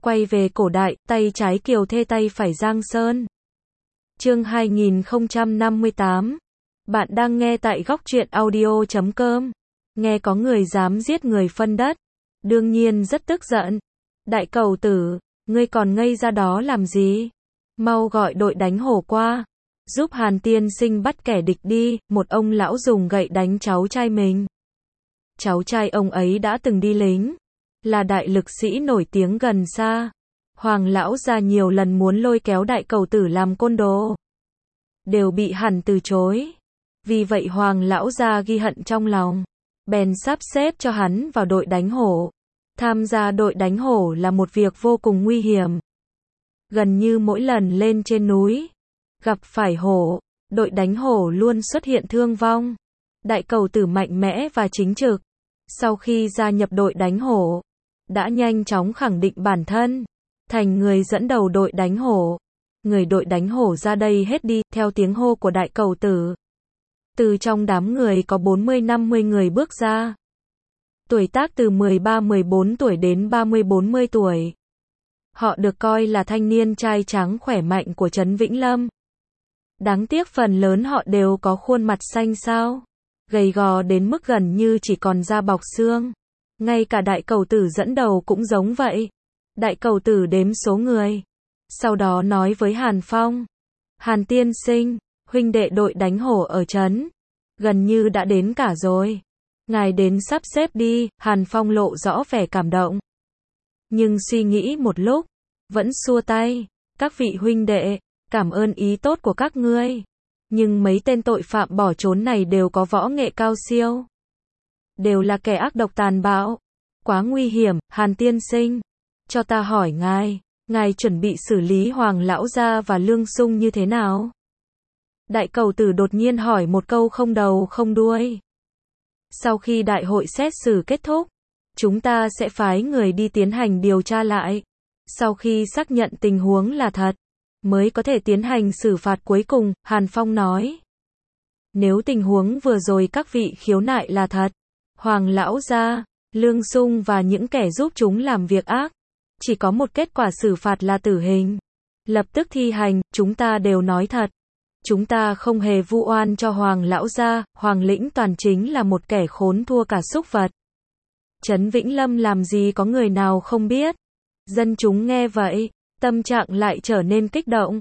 Quay về cổ đại, tay trái Kiều Thê tay phải Giang Sơn. Chương 2058. Bạn đang nghe tại góc truyện audio.com. Nghe có người dám giết người phân đất. Đương nhiên rất tức giận. Đại cầu tử, ngươi còn ngây ra đó làm gì? Mau gọi đội đánh hổ qua. Giúp Hàn tiên sinh bắt kẻ địch đi. Một ông lão dùng gậy đánh cháu trai mình. Cháu trai ông ấy đã từng đi lính. Là đại lực sĩ nổi tiếng gần xa. Hoàng lão gia nhiều lần muốn lôi kéo đại cầu tử làm côn đồ. Đều bị Hàn từ chối. Vì vậy Hoàng lão gia ghi hận trong lòng. Bèn sắp xếp cho hắn vào đội đánh hổ. Tham gia đội đánh hổ là một việc vô cùng nguy hiểm. Gần như mỗi lần lên trên núi, gặp phải hổ, đội đánh hổ luôn xuất hiện thương vong. Đại cầu tử mạnh mẽ và chính trực. Sau khi gia nhập đội đánh hổ, đã nhanh chóng khẳng định bản thân, thành người dẫn đầu đội đánh hổ. Người đội đánh hổ ra đây hết đi, theo tiếng hô của đại cầu tử. Từ trong đám người có 40-50 người bước ra. Tuổi tác từ 13-14 tuổi đến 30-40 tuổi. Họ được coi là thanh niên trai tráng khỏe mạnh của trấn Vĩnh Lâm. Đáng tiếc phần lớn họ đều có khuôn mặt xanh xao, gầy gò đến mức gần như chỉ còn da bọc xương. Ngay cả đại cầu tử dẫn đầu cũng giống vậy. Đại cầu tử đếm số người. Sau đó nói với Hàn Phong. Hàn tiên sinh, huynh đệ đội đánh hổ ở trấn. Gần như đã đến cả rồi. Ngài đến sắp xếp đi. Hàn Phong lộ rõ vẻ cảm động. Nhưng suy nghĩ một lúc, vẫn xua tay. Các vị huynh đệ, cảm ơn ý tốt của các ngươi. Nhưng mấy tên tội phạm bỏ trốn này đều có võ nghệ cao siêu. Đều là kẻ ác độc tàn bạo. Quá nguy hiểm. Hàn tiên sinh, cho ta hỏi ngài chuẩn bị xử lý Hoàng lão gia và Lương Sung như thế nào? Đại cầu tử đột nhiên hỏi một câu không đầu không đuôi. Sau khi đại hội xét xử kết thúc, chúng ta sẽ phái người đi tiến hành điều tra lại. Sau khi xác nhận tình huống là thật, mới có thể tiến hành xử phạt cuối cùng. Hàn Phong nói. Nếu tình huống vừa rồi các vị khiếu nại là thật, Hoàng lão gia, Lương Sung và những kẻ giúp chúng làm việc ác, chỉ có một kết quả xử phạt là tử hình. Lập tức thi hành. Chúng ta đều nói thật. Chúng ta không hề vu oan cho Hoàng lão gia. Hoàng Lĩnh Toàn chính là một kẻ khốn thua cả súc vật. Trấn Vĩnh Lâm làm gì có người nào không biết. Dân chúng nghe vậy, tâm trạng lại trở nên kích động.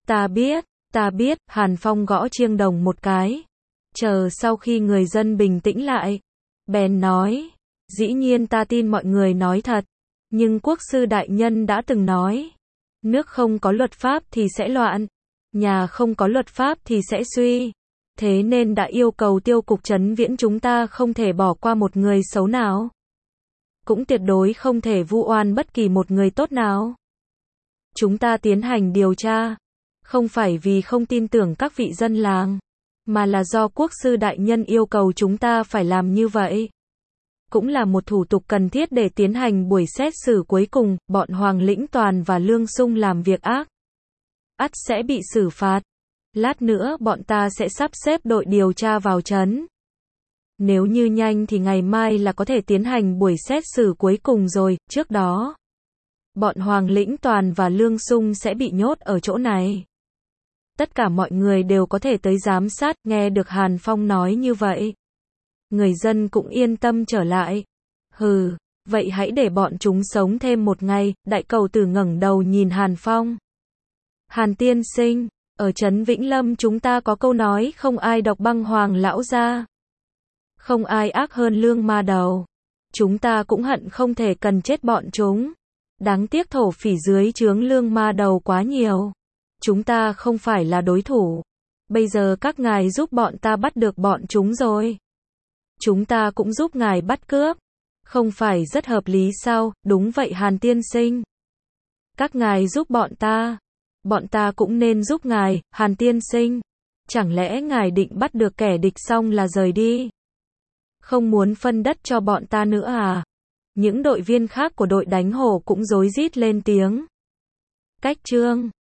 Ta biết. Hàn Phong gõ chiêng đồng một cái. Chờ sau khi người dân bình tĩnh lại, bèn nói. Dĩ nhiên ta tin mọi người nói thật. Nhưng quốc sư đại nhân đã từng nói. Nước không có luật pháp thì sẽ loạn. Nhà không có luật pháp thì sẽ suy. Thế nên đã yêu cầu tiêu cục Trấn Viễn chúng ta không thể bỏ qua một người xấu nào. Cũng tuyệt đối không thể vu oan bất kỳ một người tốt nào. Chúng ta tiến hành điều tra. Không phải vì không tin tưởng các vị dân làng. Mà là do quốc sư đại nhân yêu cầu chúng ta phải làm như vậy. Cũng là một thủ tục cần thiết để tiến hành buổi xét xử cuối cùng. Bọn Hoàng Lĩnh Toàn và Lương Sung làm việc ác, ắt sẽ bị xử phạt. Lát nữa bọn ta sẽ sắp xếp đội điều tra vào trấn. Nếu như nhanh thì ngày mai là có thể tiến hành buổi xét xử cuối cùng rồi. Trước đó, bọn Hoàng Lĩnh Toàn và Lương Sung sẽ bị nhốt ở chỗ này. Tất cả mọi người đều có thể tới giám sát. Nghe được Hàn Phong nói như vậy, người dân cũng yên tâm trở lại. Hừ, vậy hãy để bọn chúng sống thêm một ngày. Đại cầu tử ngẩng đầu nhìn Hàn Phong. Hàn tiên sinh, ở trấn Vĩnh Lâm chúng ta có câu nói không ai độc bằng Hoàng lão gia. Không ai ác hơn Lương ma đầu. Chúng ta cũng hận không thể cần chết bọn chúng. Đáng tiếc thổ phỉ dưới trướng Lương ma đầu quá nhiều. Chúng ta không phải là đối thủ. Bây giờ các ngài giúp bọn ta bắt được bọn chúng rồi. Chúng ta cũng giúp ngài bắt cướp. Không phải rất hợp lý sao? Đúng vậy Hàn tiên sinh. Các ngài giúp bọn ta cũng nên giúp ngài. Hàn tiên sinh, chẳng lẽ ngài định bắt được kẻ địch xong là rời đi? Không muốn phân đất cho bọn ta nữa à? Những đội viên khác của đội đánh hổ cũng rối rít lên tiếng. Cách chương